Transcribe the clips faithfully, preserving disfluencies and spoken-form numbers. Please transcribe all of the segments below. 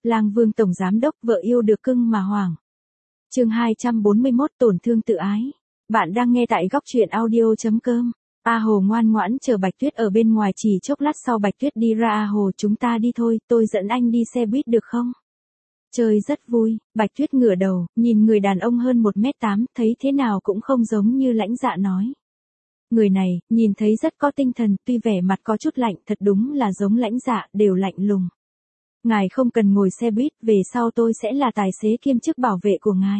Lang Vương tổng giám đốc vợ yêu được cưng mà hoảng. Chương hai trăm bốn mươi mốt tổn thương tự ái. Bạn đang nghe tại góc truyện audio chấm com. A Hồ ngoan ngoãn chờ Bạch Tuyết ở bên ngoài, chỉ chốc lát sau Bạch Tuyết đi ra. A Hồ, chúng ta đi thôi, tôi dẫn anh đi xe buýt được không? Chơi rất vui. Bạch Tuyết ngửa đầu, nhìn người đàn ông hơn một mét tám, thấy thế nào cũng không giống như Lãnh Dạ nói. Người này, nhìn thấy rất có tinh thần, tuy vẻ mặt có chút lạnh, thật đúng là giống Lãnh Dạ, đều lạnh lùng. Ngài không cần ngồi xe buýt, về sau tôi sẽ là tài xế kiêm chức bảo vệ của ngài.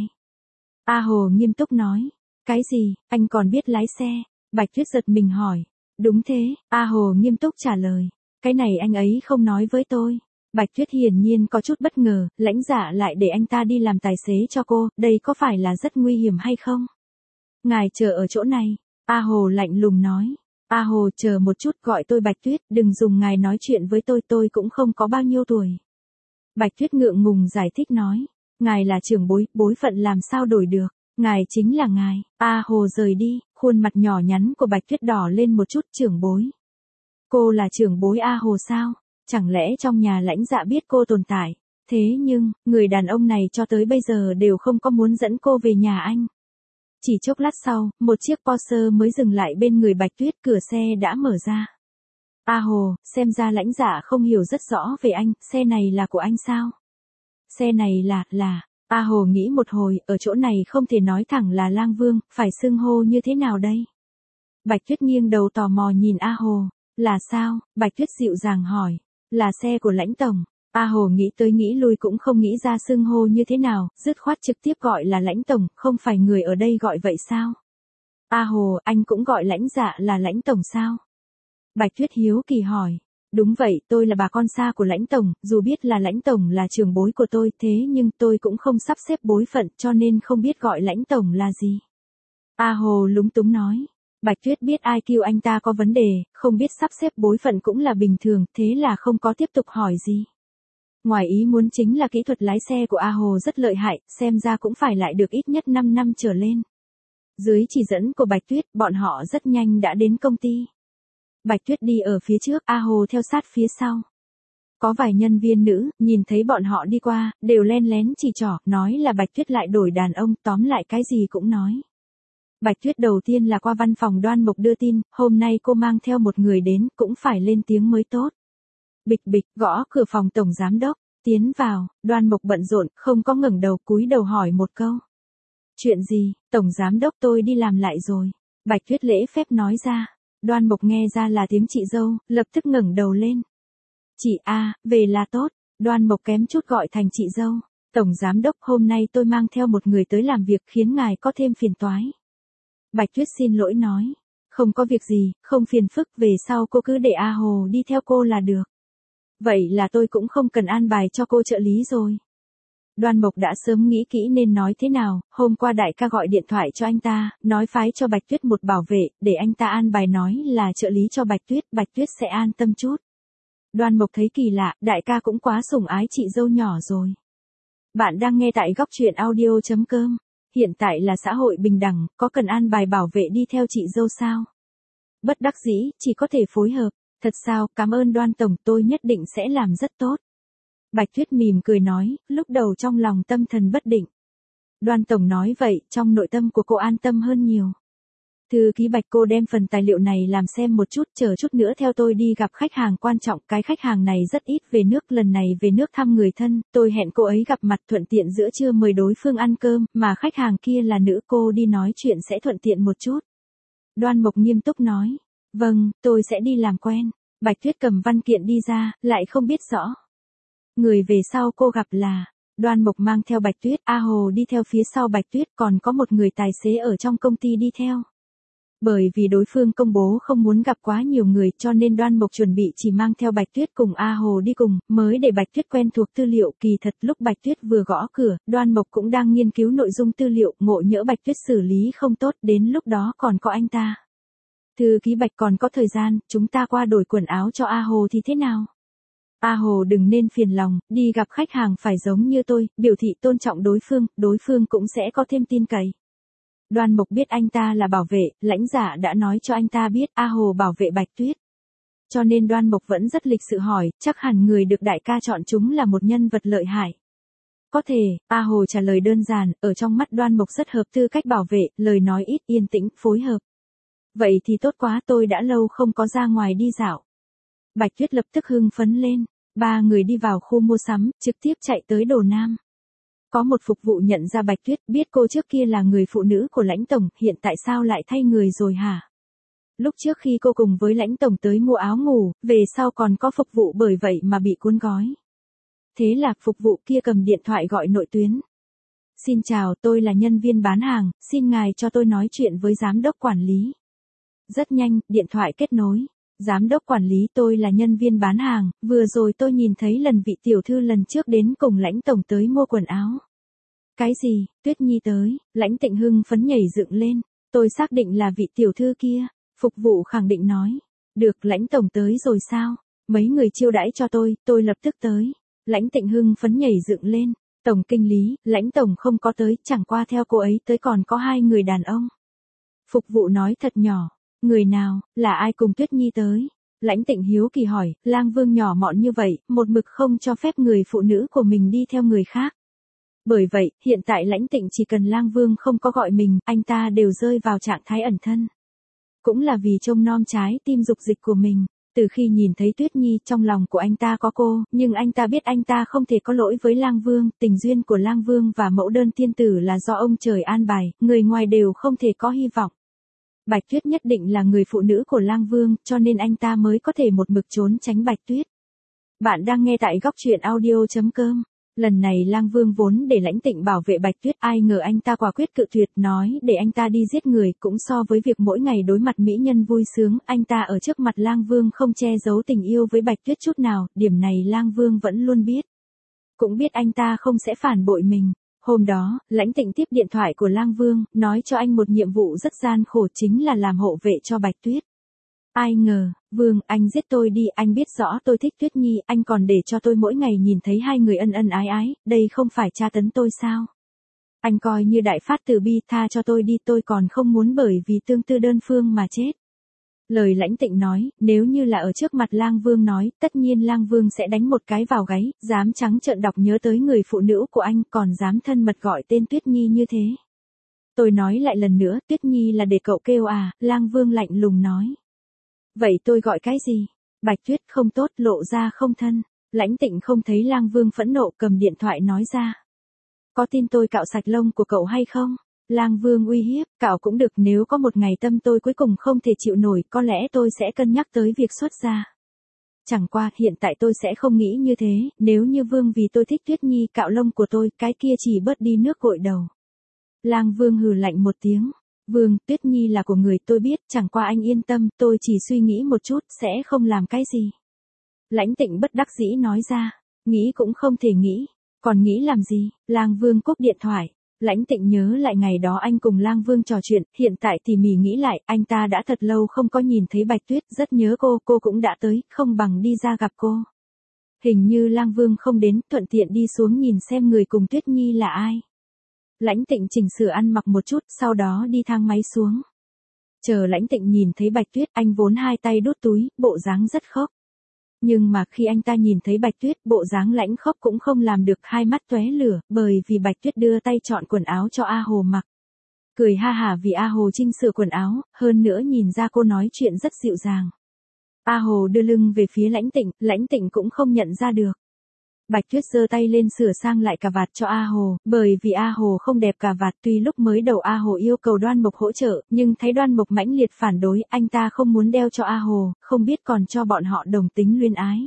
A Hồ nghiêm túc nói. Cái gì, anh còn biết lái xe? Bạch Tuyết giật mình hỏi. Đúng thế, A Hồ nghiêm túc trả lời. Cái này anh ấy không nói với tôi. Bạch Tuyết hiển nhiên có chút bất ngờ, Lãnh Dạ lại để anh ta đi làm tài xế cho cô, đây có phải là rất nguy hiểm hay không? Ngài chờ ở chỗ này. A Hồ lạnh lùng nói. A Hồ chờ một chút, gọi tôi Bạch Tuyết, đừng dùng ngài nói chuyện với tôi, tôi cũng không có bao nhiêu tuổi. Bạch Tuyết ngượng ngùng giải thích nói. Ngài là trưởng bối, bối phận làm sao đổi được, ngài chính là ngài. A Hồ rời đi, khuôn mặt nhỏ nhắn của Bạch Tuyết đỏ lên một chút. Trưởng bối? Cô là trưởng bối A Hồ sao? Chẳng lẽ trong nhà Lãnh Dạ biết cô tồn tại? Thế nhưng, người đàn ông này cho tới bây giờ đều không có muốn dẫn cô về nhà anh. Chỉ chốc lát sau, một chiếc Porsche mới dừng lại bên người Bạch Tuyết, cửa xe đã mở ra. A Hồ, xem ra Lãnh Dạ không hiểu rất rõ về anh, xe này là của anh sao? Xe này là, là, A Hồ nghĩ một hồi, ở chỗ này không thể nói thẳng là Lang Vương, phải xưng hô như thế nào đây? Bạch Tuyết nghiêng đầu tò mò nhìn A Hồ. Là sao? Bạch Tuyết dịu dàng hỏi. Là xe của Lãnh tổng. A Hồ nghĩ tới nghĩ lui cũng không nghĩ ra xưng hô như thế nào, dứt khoát trực tiếp gọi là Lãnh tổng, không phải người ở đây gọi vậy sao? A Hồ, anh cũng gọi Lãnh Dạ là Lãnh tổng sao? Bạch Tuyết hiếu kỳ hỏi. Đúng vậy, tôi là bà con xa của Lãnh tổng, dù biết là Lãnh tổng là trưởng bối của tôi, thế nhưng tôi cũng không sắp xếp bối phận, cho nên không biết gọi Lãnh tổng là gì. A Hồ lúng túng nói. Bạch Tuyết biết i kiu anh ta có vấn đề, không biết sắp xếp bối phận cũng là bình thường, thế là không có tiếp tục hỏi gì. Ngoài ý muốn chính là kỹ thuật lái xe của A Hồ rất lợi hại, xem ra cũng phải lại được ít nhất năm năm trở lên. Dưới chỉ dẫn của Bạch Tuyết, bọn họ rất nhanh đã đến công ty. Bạch Tuyết đi ở phía trước, A Hồ theo sát phía sau. Có vài nhân viên nữ, nhìn thấy bọn họ đi qua, đều len lén chỉ trỏ, nói là Bạch Tuyết lại đổi đàn ông, tóm lại cái gì cũng nói. Bạch Tuyết đầu tiên là qua văn phòng Đoan Mộc đưa tin, hôm nay cô mang theo một người đến, cũng phải lên tiếng mới tốt. Bịch bịch, gõ cửa phòng tổng giám đốc, tiến vào. Đoan Mộc bận rộn, không có ngẩng đầu, cúi đầu hỏi một câu. Chuyện gì? Tổng giám đốc, tôi đi làm lại rồi. Bạch Tuyết lễ phép nói ra. Đoan Mộc nghe ra là tiếng chị dâu, lập tức ngẩng đầu lên. Chị A, về là tốt. Đoan Mộc kém chút gọi thành chị dâu. Tổng giám đốc, hôm nay tôi mang theo một người tới làm việc khiến ngài có thêm phiền toái. Bạch Tuyết xin lỗi nói. Không có việc gì, không phiền phức, về sau cô cứ để A Hồ đi theo cô là được. Vậy là tôi cũng không cần an bài cho cô trợ lý rồi. Đoan Mộc đã sớm nghĩ kỹ nên nói thế nào, hôm qua đại ca gọi điện thoại cho anh ta, nói phái cho Bạch Tuyết một bảo vệ, để anh ta an bài nói là trợ lý cho Bạch Tuyết, Bạch Tuyết sẽ an tâm chút. Đoan Mộc thấy kỳ lạ, đại ca cũng quá sủng ái chị dâu nhỏ rồi. Bạn đang nghe tại góc truyện audio chấm com. Hiện tại là xã hội bình đẳng, có cần an bài bảo vệ đi theo chị dâu sao? Bất đắc dĩ, chỉ có thể phối hợp. Thật sao, cảm ơn Đoan tổng, tôi nhất định sẽ làm rất tốt. Bạch Tuyết mỉm cười nói, lúc đầu trong lòng tâm thần bất định. Đoan tổng nói vậy, trong nội tâm của cô an tâm hơn nhiều. Thư ký Bạch, cô đem phần tài liệu này làm xem một chút, chờ chút nữa theo tôi đi gặp khách hàng quan trọng, cái khách hàng này rất ít về nước, lần này về nước thăm người thân, tôi hẹn cô ấy gặp mặt, thuận tiện giữa trưa mời đối phương ăn cơm, mà khách hàng kia là nữ, cô đi nói chuyện sẽ thuận tiện một chút. Đoan Mộc nghiêm túc nói. Vâng, tôi sẽ đi làm quen. Bạch Tuyết cầm văn kiện đi ra, lại không biết rõ. Người về sau cô gặp là, Đoan Mộc mang theo Bạch Tuyết, A Hồ đi theo phía sau Bạch Tuyết, còn có một người tài xế ở trong công ty đi theo. Bởi vì đối phương công bố không muốn gặp quá nhiều người, cho nên Đoan Mộc chuẩn bị chỉ mang theo Bạch Tuyết cùng A Hồ đi cùng, mới để Bạch Tuyết quen thuộc tư liệu. Kỳ thật lúc Bạch Tuyết vừa gõ cửa, Đoan Mộc cũng đang nghiên cứu nội dung tư liệu, ngộ nhỡ Bạch Tuyết xử lý không tốt, đến lúc đó còn có anh ta. Thư ký Bạch, còn có thời gian, chúng ta qua đổi quần áo cho A Hồ thì thế nào? A Hồ đừng nên phiền lòng, đi gặp khách hàng phải giống như tôi, biểu thị tôn trọng đối phương, đối phương cũng sẽ có thêm tin cậy. Đoan Mộc biết anh ta là bảo vệ, Lãnh Dạ đã nói cho anh ta biết A Hồ bảo vệ Bạch Tuyết. cho nên Đoan Mộc vẫn rất lịch sự hỏi, chắc hẳn người được đại ca chọn chúng là một nhân vật lợi hại. Có thể, A Hồ trả lời đơn giản, ở trong mắt Đoan Mộc rất hợp tư cách bảo vệ, lời nói ít yên tĩnh, phối hợp. Vậy thì tốt quá, tôi đã lâu không có ra ngoài đi dạo. Bạch Tuyết lập tức hưng phấn lên, ba người đi vào khu mua sắm, trực tiếp chạy tới Đồ Nam. Có một phục vụ nhận ra Bạch Tuyết, biết cô trước kia là người phụ nữ của Lãnh tổng, hiện tại sao lại thay người rồi hả? Lúc trước khi cô cùng với Lãnh tổng tới mua áo ngủ, về sau còn có phục vụ bởi vậy mà bị cuốn gói. Thế là phục vụ kia cầm điện thoại gọi nội tuyến. Xin chào, tôi là nhân viên bán hàng, xin ngài cho tôi nói chuyện với giám đốc quản lý. Rất nhanh, điện thoại kết nối. Giám đốc quản lý, tôi là nhân viên bán hàng, vừa rồi tôi nhìn thấy lần vị tiểu thư lần trước đến cùng Lãnh tổng tới mua quần áo. Cái gì, Tuyết Nhi tới, Lãnh Tịnh hưng phấn nhảy dựng lên, tôi xác định là vị tiểu thư kia, phục vụ khẳng định nói. Được, Lãnh tổng tới rồi sao? Mấy người chiêu đãi cho tôi, tôi lập tức tới. Lãnh Tịnh hưng phấn nhảy dựng lên, tổng kinh lý, Lãnh tổng không có tới, chẳng qua theo cô ấy tới còn có hai người đàn ông. Phục vụ nói thật nhỏ. Người nào, là ai cùng Tuyết Nhi tới? Lãnh Tịnh hiếu kỳ hỏi, Lang Vương nhỏ mọn như vậy, một mực không cho phép người phụ nữ của mình đi theo người khác. Bởi vậy, hiện tại Lãnh Tịnh chỉ cần Lang Vương không có gọi mình, anh ta đều rơi vào trạng thái ẩn thân. Cũng là vì trông nom trái tim dục dịch của mình. Từ khi nhìn thấy Tuyết Nhi, trong lòng của anh ta có cô, nhưng anh ta biết anh ta không thể có lỗi với Lang Vương, tình duyên của Lang Vương và mẫu đơn thiên tử là do ông trời an bài, người ngoài đều không thể có hy vọng. Bạch Tuyết nhất định là người phụ nữ của Lang Vương, cho nên anh ta mới có thể một mực trốn tránh Bạch Tuyết. Bạn đang nghe tại góc truyện audio chấm com. Lần này Lang Vương vốn để Lãnh Tịnh bảo vệ Bạch Tuyết, ai ngờ anh ta quả quyết cự tuyệt, nói để anh ta đi giết người, cũng so với việc mỗi ngày đối mặt mỹ nhân vui sướng, anh ta ở trước mặt Lang Vương không che giấu tình yêu với Bạch Tuyết chút nào, điểm này Lang Vương vẫn luôn biết. Cũng biết anh ta không sẽ phản bội mình. Hôm đó, Lãnh Tịnh tiếp điện thoại của Lang Vương, nói cho anh một nhiệm vụ rất gian khổ, chính là làm hộ vệ cho Bạch Tuyết. Ai ngờ, Vương, anh giết tôi đi, anh biết rõ tôi thích Tuyết Nhi, anh còn để cho tôi mỗi ngày nhìn thấy hai người ân ân ái ái, đây không phải tra tấn tôi sao? Anh coi như đại phát từ bi, tha cho tôi đi, tôi còn không muốn bởi vì tương tư đơn phương mà chết. Lời Lãnh Tịnh nói, nếu như là ở trước mặt Lang Vương nói, tất nhiên Lang Vương sẽ đánh một cái vào gáy, dám trắng trợn đọc nhớ tới người phụ nữ của anh, còn dám thân mật gọi tên Tuyết Nhi như thế. Tôi nói lại lần nữa, Tuyết Nhi là để cậu kêu à, Lang Vương lạnh lùng nói. Vậy tôi gọi cái gì? Bạch Tuyết không tốt, lộ ra không thân. Lãnh Tịnh không thấy Lang Vương phẫn nộ, cầm điện thoại nói ra. Có tin tôi cạo sạch lông của cậu hay không? Lang Vương uy hiếp, cạo cũng được, nếu có một ngày tâm tôi cuối cùng không thể chịu nổi, có lẽ tôi sẽ cân nhắc tới việc xuất gia. Chẳng qua, hiện tại tôi sẽ không nghĩ như thế, nếu như Vương vì tôi thích Tuyết Nhi cạo lông của tôi, cái kia chỉ bớt đi nước gội đầu. Lang Vương hừ lạnh một tiếng. Vương, Tuyết Nhi là của người tôi biết, chẳng qua anh yên tâm, tôi chỉ suy nghĩ một chút, sẽ không làm cái gì. Lãnh Tịnh bất đắc dĩ nói ra, nghĩ cũng không thể nghĩ, còn nghĩ làm gì? Lang Vương cúp điện thoại. Lãnh Tịnh nhớ lại ngày đó anh cùng Lang Vương trò chuyện, hiện tại thì mỉ nghĩ lại, anh ta đã thật lâu không có nhìn thấy Bạch Tuyết, rất nhớ cô, cô cũng đã tới, không bằng đi ra gặp cô. Hình như Lang Vương không đến, thuận tiện đi xuống nhìn xem người cùng Tuyết Nhi là ai. Lãnh Tịnh chỉnh sửa ăn mặc một chút, sau đó đi thang máy xuống. Chờ Lãnh Tịnh nhìn thấy Bạch Tuyết, anh vốn hai tay đút túi, bộ dáng rất khóc. Nhưng mà khi anh ta nhìn thấy Bạch Tuyết, bộ dáng lãnh khóc cũng không làm được, hai mắt tóe lửa, bởi vì Bạch Tuyết đưa tay chọn quần áo cho A Hồ mặc. Cười ha hả vì A Hồ chỉnh sửa quần áo, hơn nữa nhìn ra cô nói chuyện rất dịu dàng. A Hồ đưa lưng về phía Lãnh Tịnh, Lãnh Tịnh cũng không nhận ra được. Bạch Tuyết giơ tay lên sửa sang lại cà vạt cho A Hồ, bởi vì A Hồ không đẹp cà vạt, tuy lúc mới đầu A Hồ yêu cầu Đoan Mộc hỗ trợ, nhưng thấy Đoan Mộc mãnh liệt phản đối, anh ta không muốn đeo cho A Hồ, không biết còn cho bọn họ đồng tính luyến ái.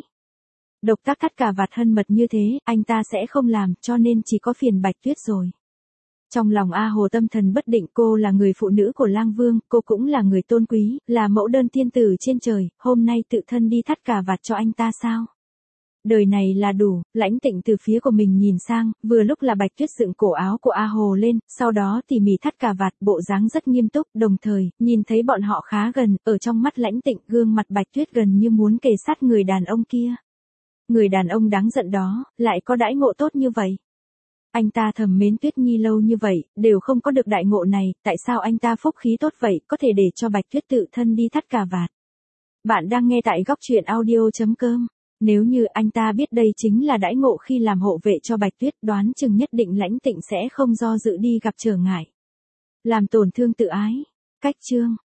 Độc tác thắt cà vạt thân mật như thế, anh ta sẽ không làm, cho nên chỉ có phiền Bạch Tuyết rồi. Trong lòng A Hồ tâm thần bất định, cô là người phụ nữ của Lang Vương, cô cũng là người tôn quý, là mẫu đơn thiên tử trên trời, hôm nay tự thân đi thắt cà vạt cho anh ta sao? Đời này là đủ. Lãnh Tịnh từ phía của mình nhìn sang, vừa lúc là Bạch Tuyết dựng cổ áo của A Hồ lên, sau đó tỉ mỉ thắt cà vạt, bộ dáng rất nghiêm túc, đồng thời, nhìn thấy bọn họ khá gần, ở trong mắt Lãnh Tịnh, gương mặt Bạch Tuyết gần như muốn kề sát người đàn ông kia. Người đàn ông đáng giận đó, lại có đãi ngộ tốt như vậy. Anh ta thầm mến Tuyết Nhi lâu như vậy, đều không có được đại ngộ này, tại sao anh ta phúc khí tốt vậy, có thể để cho Bạch Tuyết tự thân đi thắt cà vạt. Bạn đang nghe tại góc chuyện audio chấm com. Nếu như anh ta biết đây chính là đãi ngộ khi làm hộ vệ cho Bạch Tuyết, đoán chừng nhất định Lãnh Tịnh sẽ không do dự đi gặp trở ngại. Làm tổn thương tự ái. Cách chương.